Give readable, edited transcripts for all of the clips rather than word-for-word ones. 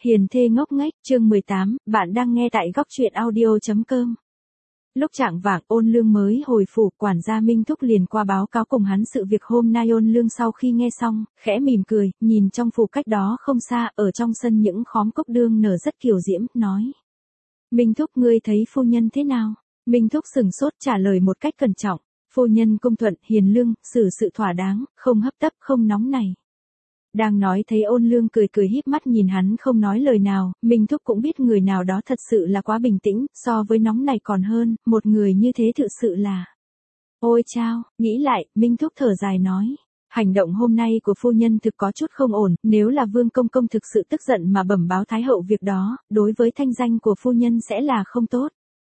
Hiền thê ngốc nghếch, chương 18, bạn đang nghe tại góc truyện audio.com. Lúc chạng vạng Ôn Lương mới hồi phủ, quản gia Minh Thúc liền qua báo cáo cùng hắn sự việc hôm nay. Ôn Lương sau khi nghe xong, khẽ mỉm cười, nhìn trong phủ cách đó không xa, ở trong sân những khóm cốc đương nở rất kiều diễm, nói. Minh Thúc, ngươi thấy phu nhân thế nào? Minh Thúc sừng sốt trả lời một cách cẩn trọng. Phu nhân cung thuận, hiền lương, xử sự thỏa đáng, không hấp tấp, không nóng này. Đang nói thấy Ôn Lương cười cười híp mắt nhìn hắn không nói lời nào, Minh Thúc cũng biết người nào đó thật sự là quá bình tĩnh, so với nóng này còn hơn, một người như thế thực sự là. Ôi chao, nghĩ lại, Minh Thúc thở dài nói. Hành động hôm nay của phu nhân thực có chút không ổn, nếu là Vương Công Công thực sự tức giận mà bẩm báo Thái Hậu việc đó, đối với thanh danh của phu nhân sẽ là không tốt.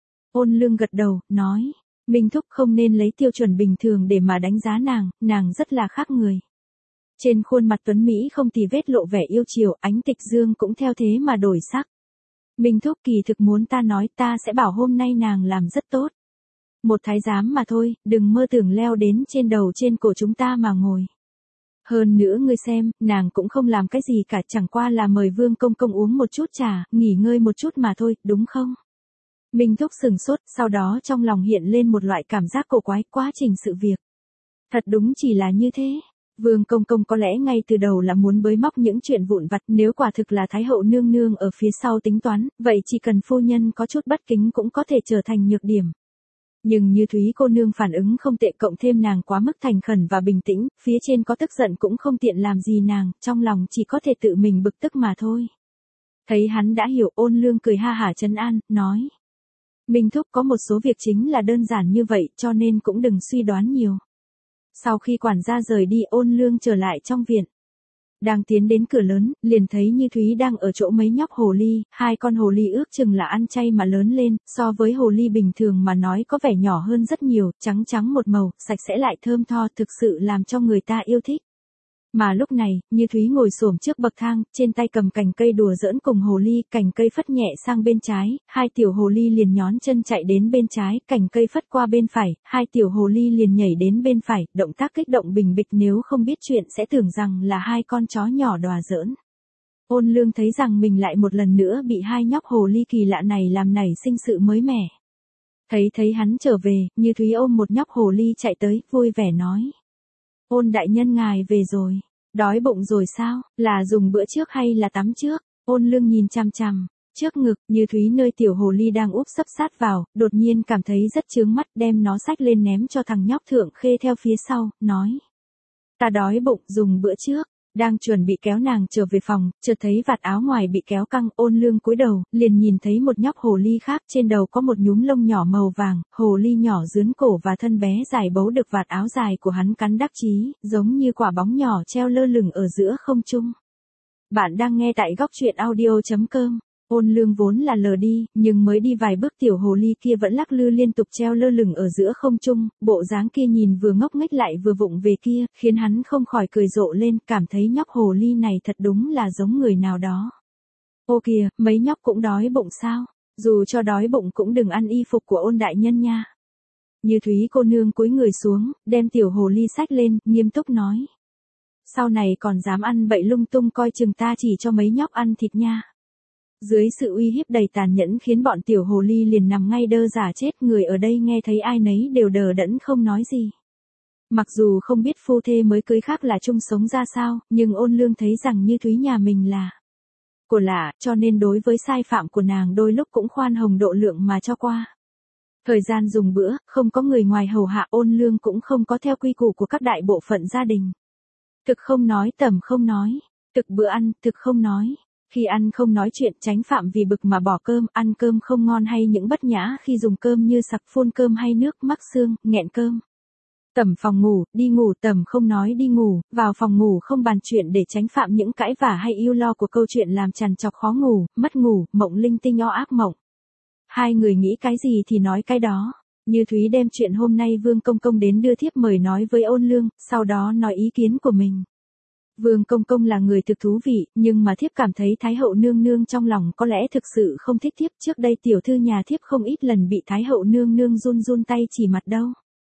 Ôn Lương gật đầu, nói. Minh Thúc không nên lấy tiêu chuẩn bình thường để mà đánh giá nàng rất là khác người. Trên khuôn mặt tuấn Mỹ không tì vết lộ vẻ yêu chiều, ánh tịch dương cũng theo thế mà đổi sắc. Minh Thúc kỳ thực muốn ta nói, ta sẽ bảo hôm nay nàng làm rất tốt. Một thái giám mà thôi, đừng mơ tưởng leo đến trên đầu trên cổ chúng ta mà ngồi. Hơn nữa ngươi xem, nàng cũng không làm cái gì cả, chẳng qua là mời Vương Công Công uống một chút trà, nghỉ ngơi một chút mà thôi, đúng không? Minh Thúc sừng sốt, sau đó trong lòng hiện lên một loại cảm giác cổ quái, quá trình sự việc. Thật đúng chỉ là như thế. Vương Công Công có lẽ ngay từ đầu là muốn bới móc những chuyện vụn vặt, nếu quả thực là Thái Hậu nương nương ở phía sau tính toán, vậy chỉ cần phu nhân có chút bất kính cũng có thể trở thành nhược điểm. Nhưng như Thúy cô nương phản ứng không tệ, cộng thêm nàng quá mức thành khẩn và bình tĩnh, phía trên có tức giận cũng không tiện làm gì nàng, trong lòng chỉ có thể tự mình bực tức mà thôi. Thấy hắn đã hiểu, Ôn Lương cười ha hả trấn an, nói. Minh Thúc, có một số việc chính là đơn giản như vậy, cho nên cũng đừng suy đoán nhiều. Sau khi quản gia rời đi, Ôn Lương trở lại trong viện. Đang tiến đến cửa lớn, liền thấy Như Thúy đang ở chỗ mấy nhóc hồ ly, hai con hồ ly ước chừng là ăn chay mà lớn lên, so với hồ ly bình thường mà nói có vẻ nhỏ hơn rất nhiều, trắng trắng một màu, sạch sẽ lại thơm tho, thực sự làm cho người ta yêu thích. Mà lúc này, Như Thúy ngồi xổm trước bậc thang, trên tay cầm cành cây đùa giỡn cùng hồ ly, cành cây phất nhẹ sang bên trái, hai tiểu hồ ly liền nhón chân chạy đến bên trái, cành cây phất qua bên phải, hai tiểu hồ ly liền nhảy đến bên phải, động tác kích động bình bịch, nếu không biết chuyện sẽ tưởng rằng là hai con chó nhỏ đùa giỡn. Ôn Lương thấy rằng mình lại một lần nữa bị hai nhóc hồ ly kỳ lạ này làm nảy sinh sự mới mẻ. Thấy hắn trở về, Như Thúy ôm một nhóc hồ ly chạy tới, vui vẻ nói. Ôn đại nhân ngài về rồi, đói bụng rồi sao, là dùng bữa trước hay là tắm trước? Ôn Lương nhìn chằm chằm, trước ngực, Như Thúy nơi tiểu hồ ly đang úp sấp sát vào, đột nhiên cảm thấy rất chướng mắt, đem nó xách lên ném cho thằng nhóc Thượng Khê theo phía sau, nói. Ta đói bụng, dùng bữa trước. Đang chuẩn bị kéo nàng trở về phòng, chợt thấy vạt áo ngoài bị kéo căng, Ôn Lương cúi đầu, liền nhìn thấy một nhóc hồ ly khác, trên đầu có một nhúm lông nhỏ màu vàng, hồ ly nhỏ dướn cổ và thân bé dài bấu được vạt áo dài của hắn cắn đắc chí, giống như quả bóng nhỏ treo lơ lửng ở giữa không trung. Bạn đang nghe tại góc truyện audio.com. Ôn Lương vốn là lờ đi, nhưng mới đi vài bước tiểu hồ ly kia vẫn lắc lư liên tục treo lơ lửng ở giữa không trung, bộ dáng kia nhìn vừa ngốc nghếch lại vừa vụng về kia, khiến hắn không khỏi cười rộ lên, cảm thấy nhóc hồ ly này thật đúng là giống người nào đó. Ô kìa, mấy nhóc cũng đói bụng sao? Dù cho đói bụng cũng đừng ăn y phục của Ôn đại nhân nha. Như Thúy cô nương cúi người xuống, đem tiểu hồ ly xách lên, nghiêm túc nói. Sau này còn dám ăn bậy lung tung, coi chừng ta chỉ cho mấy nhóc ăn thịt nha. Dưới sự uy hiếp đầy tàn nhẫn khiến bọn tiểu hồ ly liền nằm ngay đơ giả chết, người ở đây nghe thấy ai nấy đều đờ đẫn không nói gì. Mặc dù không biết phu thê mới cưới khác là chung sống ra sao, nhưng Ôn Lương thấy rằng Như Thúy nhà mình là của lạ, cho nên đối với sai phạm của nàng đôi lúc cũng khoan hồng độ lượng mà cho qua. Thời gian dùng bữa, không có người ngoài hầu hạ, Ôn Lương cũng không có theo quy củ của các đại bộ phận gia đình. Thực không nói, tầm không nói, thực bữa ăn, thực không nói. Khi ăn không nói chuyện, tránh phạm vì bực mà bỏ cơm, ăn cơm không ngon hay những bất nhã khi dùng cơm như sặc, phun cơm hay nước, mắc xương, nghẹn cơm. Tầm phòng ngủ, đi ngủ, tầm không nói đi ngủ, vào phòng ngủ không bàn chuyện để tránh phạm những cãi vả hay ưu lo của câu chuyện làm trằn trọc khó ngủ, mất ngủ, mộng linh tinh o ác mộng. Hai người nghĩ cái gì thì nói cái đó. Như Thúy đem chuyện hôm nay Vương Công Công đến đưa thiếp mời nói với Ôn Lương, sau đó nói ý kiến của mình. Vương Công Công là người thực thú vị, nhưng mà thiếp cảm thấy Thái Hậu nương nương trong lòng có lẽ thực sự không thích thiếp, trước đây tiểu thư nhà thiếp không ít lần bị Thái Hậu nương nương run tay chỉ mặt đâu.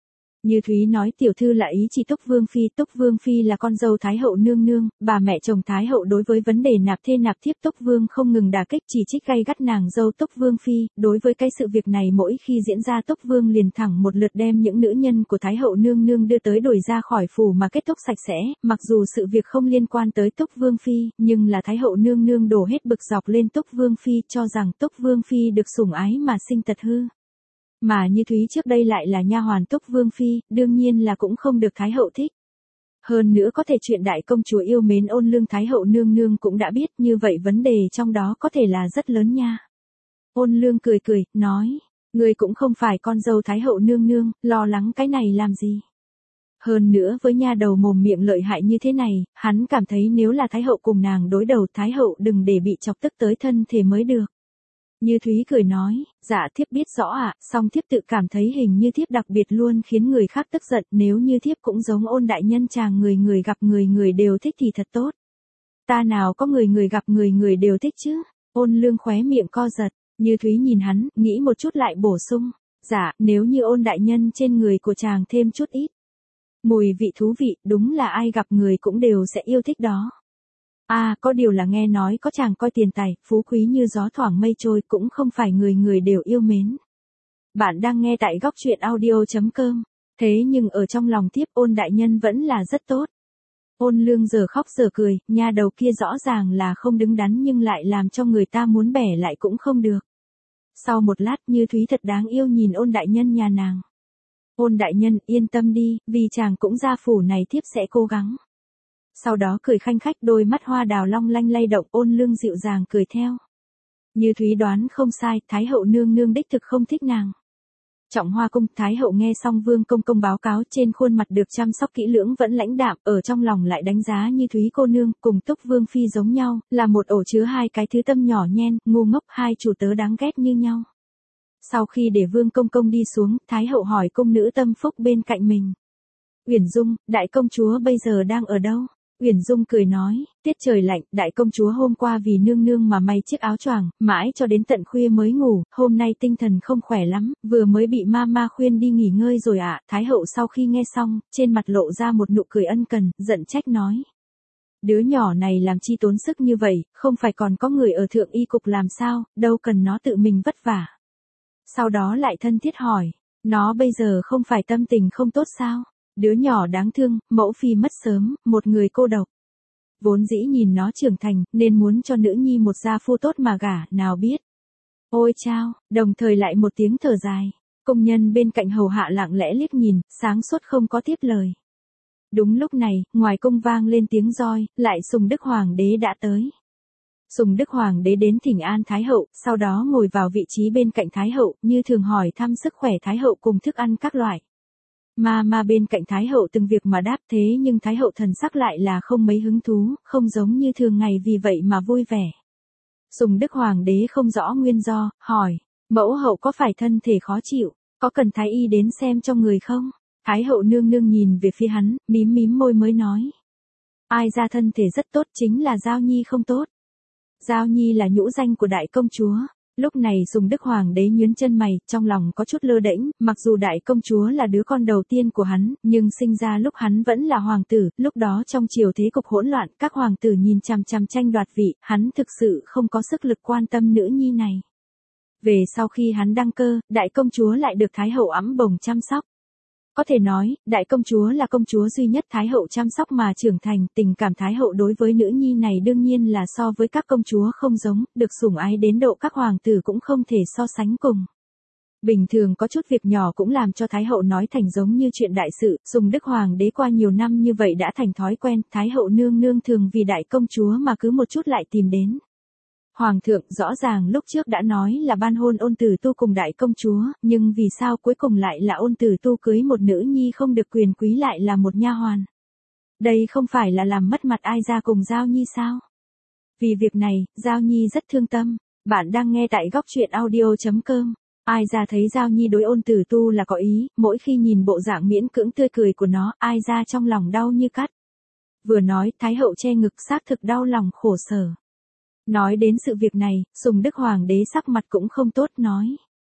Như Thúy nói tiểu thư là ý chỉ Túc Vương Phi là con dâu Thái hậu nương nương, bà mẹ chồng Thái hậu đối với vấn đề nạp thê nạp thiếp Túc Vương không ngừng đả kích chỉ trích gay gắt nàng dâu Túc Vương Phi, đối với cái sự việc này mỗi khi diễn ra Túc Vương liền thẳng một lượt đem những nữ nhân của Thái hậu nương nương đưa tới đuổi ra khỏi phủ mà kết thúc sạch sẽ, mặc dù sự việc không liên quan tới Túc Vương Phi, nhưng là Thái hậu nương nương đổ hết bực dọc lên Túc Vương Phi cho rằng Túc Vương Phi được sủng ái mà sinh tật hư. Mà Như Thúy trước đây lại là nha hoàn Túc Vương Phi, đương nhiên là cũng không được Thái hậu thích. Hơn nữa có thể chuyện đại công chúa yêu mến Ôn Lương Thái hậu nương nương cũng đã biết, như vậy vấn đề trong đó có thể là rất lớn nha. Ôn Lương cười cười, nói, người cũng không phải con dâu Thái hậu nương nương, lo lắng cái này làm gì. Hơn nữa với nha đầu mồm miệng lợi hại như thế này, hắn cảm thấy nếu là Thái hậu cùng nàng đối đầu Thái hậu đừng để bị chọc tức tới thân thể mới được. Như Thúy cười nói, dạ thiếp biết rõ ạ, song thiếp tự cảm thấy hình như thiếp đặc biệt luôn khiến người khác tức giận, nếu như thiếp cũng giống Ôn đại nhân chàng người người gặp người người đều thích thì thật tốt. Ta nào có người người gặp người người đều thích chứ. Ôn Lương khóe miệng co giật, Như Thúy nhìn hắn, nghĩ một chút lại bổ sung, dạ, nếu như Ôn đại nhân trên người của chàng thêm chút ít mùi vị thú vị, đúng là ai gặp người cũng đều sẽ yêu thích đó. Có điều là nghe nói có chàng coi tiền tài, phú quý như gió thoảng mây trôi cũng không phải người người đều yêu mến. Bạn đang nghe tại góc truyện audio.com. Thế nhưng ở trong lòng tiếp Ôn đại nhân vẫn là rất tốt. Ôn Lương giờ khóc giờ cười, nha đầu kia rõ ràng là không đứng đắn nhưng lại làm cho người ta muốn bẻ lại cũng không được. Sau một lát Như Thúy thật đáng yêu nhìn Ôn đại nhân nhà nàng. Ôn đại nhân yên tâm đi, vì chàng cũng ra phủ này thiếp sẽ cố gắng. Sau đó cười khanh khách đôi mắt hoa đào long lanh lay động. Ôn Lương dịu dàng cười theo. Như Thúy đoán không sai, Thái hậu nương nương đích thực không thích nàng. Trọng Hoa cung, Thái hậu nghe xong Vương công công báo cáo trên khuôn mặt được chăm sóc kỹ lưỡng vẫn lãnh đạm, ở trong lòng lại đánh giá Như Thúy cô nương cùng Túc Vương Phi giống nhau, là một ổ chứa hai cái thứ tâm nhỏ nhen, ngu ngốc, hai chủ tớ đáng ghét như nhau. Sau khi để Vương công công đi xuống, Thái hậu hỏi cung nữ tâm phúc bên cạnh mình. Uyển Dung, đại công chúa bây giờ đang ở đâu? Uyển Dung cười nói, tiết trời lạnh, đại công chúa hôm qua vì nương nương mà may chiếc áo choàng, mãi cho đến tận khuya mới ngủ, hôm nay tinh thần không khỏe lắm, vừa mới bị mama khuyên đi nghỉ ngơi rồi ạ. Thái hậu sau khi nghe xong, trên mặt lộ ra một nụ cười ân cần, giận trách nói. Đứa nhỏ này làm chi tốn sức như vậy, không phải còn có người ở thượng y cục làm sao, đâu cần nó tự mình vất vả. Sau đó lại thân thiết hỏi, nó bây giờ không phải tâm tình không tốt sao? Đứa nhỏ đáng thương, mẫu phi mất sớm, một người cô độc. Vốn dĩ nhìn nó trưởng thành, nên muốn cho nữ nhi một gia phu tốt mà gả, nào biết. Ôi chao, đồng thời lại một tiếng thở dài. Công nhân bên cạnh hầu hạ lặng lẽ liếc nhìn, sáng suốt không có tiếp lời. Đúng lúc này, ngoài cung vang lên tiếng roi, lại Sùng Đức Hoàng đế đã tới. Sùng Đức Hoàng đế đến thỉnh an Thái hậu, sau đó ngồi vào vị trí bên cạnh Thái hậu, như thường hỏi thăm sức khỏe Thái hậu cùng thức ăn các loại. Mà bên cạnh Thái hậu từng việc mà đáp thế nhưng Thái hậu thần sắc lại là không mấy hứng thú, không giống như thường ngày vì vậy mà vui vẻ. Sùng Đức Hoàng đế không rõ nguyên do, hỏi, mẫu hậu có phải thân thể khó chịu, có cần Thái y đến xem cho người không? Thái hậu nương nương nhìn về phía hắn, mím mím môi mới nói. Ai ra thân thể rất tốt chính là Giao Nhi không tốt. Giao Nhi là nhũ danh của đại công chúa. Lúc này Sùng Đức Hoàng đế nhướng chân mày, trong lòng có chút lơ đễnh, mặc dù đại công chúa là đứa con đầu tiên của hắn, nhưng sinh ra lúc hắn vẫn là hoàng tử, lúc đó trong triều thế cục hỗn loạn, các hoàng tử nhìn chằm chằm tranh đoạt vị, hắn thực sự không có sức lực quan tâm nữ nhi này. Về sau khi hắn đăng cơ, đại công chúa lại được Thái hậu ẵm bồng chăm sóc. Có thể nói, đại công chúa là công chúa duy nhất Thái hậu chăm sóc mà trưởng thành, tình cảm Thái hậu đối với nữ nhi này đương nhiên là so với các công chúa không giống, được sủng ái đến độ các hoàng tử cũng không thể so sánh cùng. Bình thường có chút việc nhỏ cũng làm cho Thái hậu nói thành giống như chuyện đại sự, Sùng Đức Hoàng đế qua nhiều năm như vậy đã thành thói quen, Thái hậu nương nương thường vì đại công chúa mà cứ một chút lại tìm đến. Hoàng thượng rõ ràng lúc trước đã nói là ban hôn Ôn Tử Tu cùng đại công chúa, nhưng vì sao cuối cùng lại là Ôn Tử Tu cưới một nữ nhi không được quyền quý lại là một nha hoàn. Đây không phải là làm mất mặt ai ra cùng Giao Nhi sao? Vì việc này, Giao Nhi rất thương tâm. Bạn đang nghe tại góc truyện audio.com. Ai ra thấy Giao Nhi đối Ôn Tử Tu là có ý, mỗi khi nhìn bộ dạng miễn cưỡng tươi cười của nó, ai ra trong lòng đau như cắt. Vừa nói, Thái hậu che ngực xác thực đau lòng khổ sở. Nói đến sự việc này, Sùng Đức Hoàng đế sắc mặt cũng không tốt nói.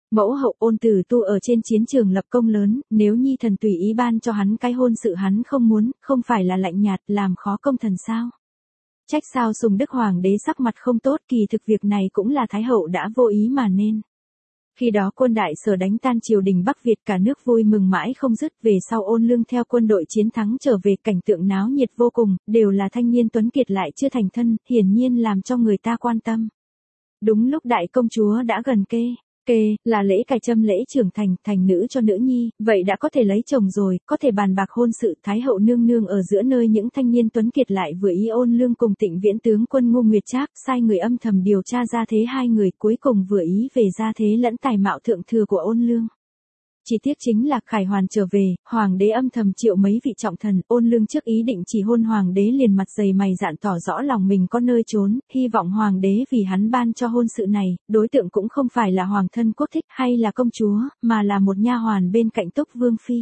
Mẫu hậu Ôn Tử Tu ở trên chiến trường lập công lớn, nếu nhi thần tùy ý ban cho hắn cái hôn sự hắn không muốn, không phải là lạnh nhạt làm khó công thần sao? Trách sao Sùng Đức Hoàng đế sắc mặt không tốt, kỳ thực việc này cũng là Thái hậu đã vô ý mà nên. Khi đó quân Đại Sở đánh tan triều đình Bắc Việt, cả nước vui mừng mãi không dứt, về sau Ôn Lương theo quân đội chiến thắng trở về, cảnh tượng náo nhiệt vô cùng, đều là thanh niên tuấn kiệt lại chưa thành thân, hiển nhiên làm cho người ta quan tâm. Đúng lúc đại công chúa đã gần kê là lễ cài trâm lễ trưởng thành, thành nữ cho nữ nhi, vậy đã có thể lấy chồng rồi, có thể bàn bạc hôn sự. Thái hậu nương nương ở giữa nơi những thanh niên tuấn kiệt lại vừa ý Ôn Lương cùng Tịnh Viễn tướng quân Ngô Nguyệt Trác, sai người âm thầm điều tra ra thế hai người, cuối cùng vừa ý về gia thế lẫn tài mạo thượng thừa của Ôn Lương. Chỉ tiếc chính là Khải Hoàn trở về, hoàng đế âm thầm triệu mấy vị trọng thần, Ôn Lương trước ý định chỉ hôn hoàng đế liền mặt dày mày dạn tỏ rõ lòng mình có nơi trốn, hy vọng hoàng đế vì hắn ban cho hôn sự này, đối tượng cũng không phải là hoàng thân quốc thích hay là công chúa, mà là một nha hoàn bên cạnh Túc Vương phi.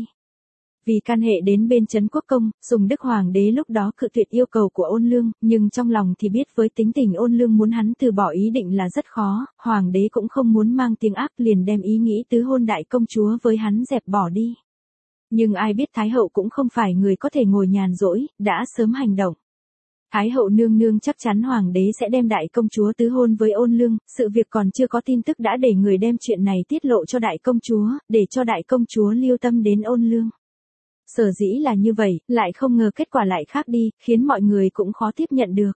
Vì can hệ đến bên Trấn Quốc công, Sùng Đức Hoàng đế lúc đó cự tuyệt yêu cầu của Ôn Lương, nhưng trong lòng thì biết với tính tình Ôn Lương muốn hắn từ bỏ ý định là rất khó, hoàng đế cũng không muốn mang tiếng ác, liền đem ý nghĩ tứ hôn đại công chúa với hắn dẹp bỏ đi. Nhưng ai biết Thái hậu cũng không phải người có thể ngồi nhàn rỗi, đã sớm hành động. Thái hậu nương nương chắc chắn hoàng đế sẽ đem đại công chúa tứ hôn với Ôn Lương, sự việc còn chưa có tin tức đã để người đem chuyện này tiết lộ cho đại công chúa, để cho đại công chúa lưu tâm đến Ôn Lương. Sở dĩ là như vậy, lại không ngờ kết quả lại khác đi, khiến mọi người cũng khó tiếp nhận được.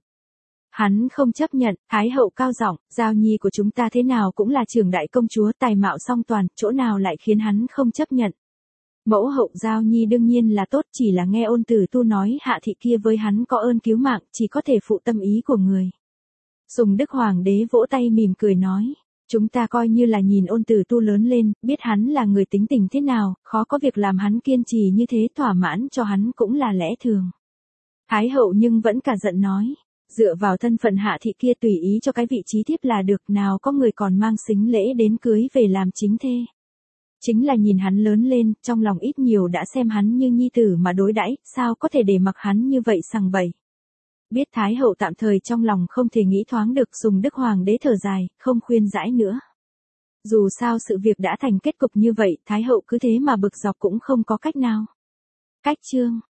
Hắn không chấp nhận, Thái hậu cao giọng, giao nhi của chúng ta thế nào cũng là trưởng đại công chúa, tài mạo song toàn, chỗ nào lại khiến hắn không chấp nhận. Mẫu hậu giao nhi đương nhiên là tốt, chỉ là nghe Ôn Tử Tu nói hạ thị kia với hắn có ơn cứu mạng, chỉ có thể phụ tâm ý của người. Sùng Đức Hoàng đế vỗ tay mỉm cười nói. Chúng ta coi như là nhìn Ôn Tử Tu lớn lên, biết hắn là người tính tình thế nào, khó có việc làm hắn kiên trì như thế, thỏa mãn cho hắn cũng là lẽ thường. Thái hậu nhưng vẫn cả giận nói, dựa vào thân phận hạ thị kia tùy ý cho cái vị trí thiếp là được, nào có người còn mang sính lễ đến cưới về làm chính thê. Chính là nhìn hắn lớn lên, trong lòng ít nhiều đã xem hắn như nhi tử mà đối đãi, sao có thể để mặc hắn như vậy sằng bậy. Biết Thái hậu tạm thời trong lòng không thể nghĩ thoáng được, Sùng Đức Hoàng đế thở dài, không khuyên giải nữa. Dù sao sự việc đã thành kết cục như vậy, Thái hậu cứ thế mà bực dọc cũng không có cách nào. Cách chương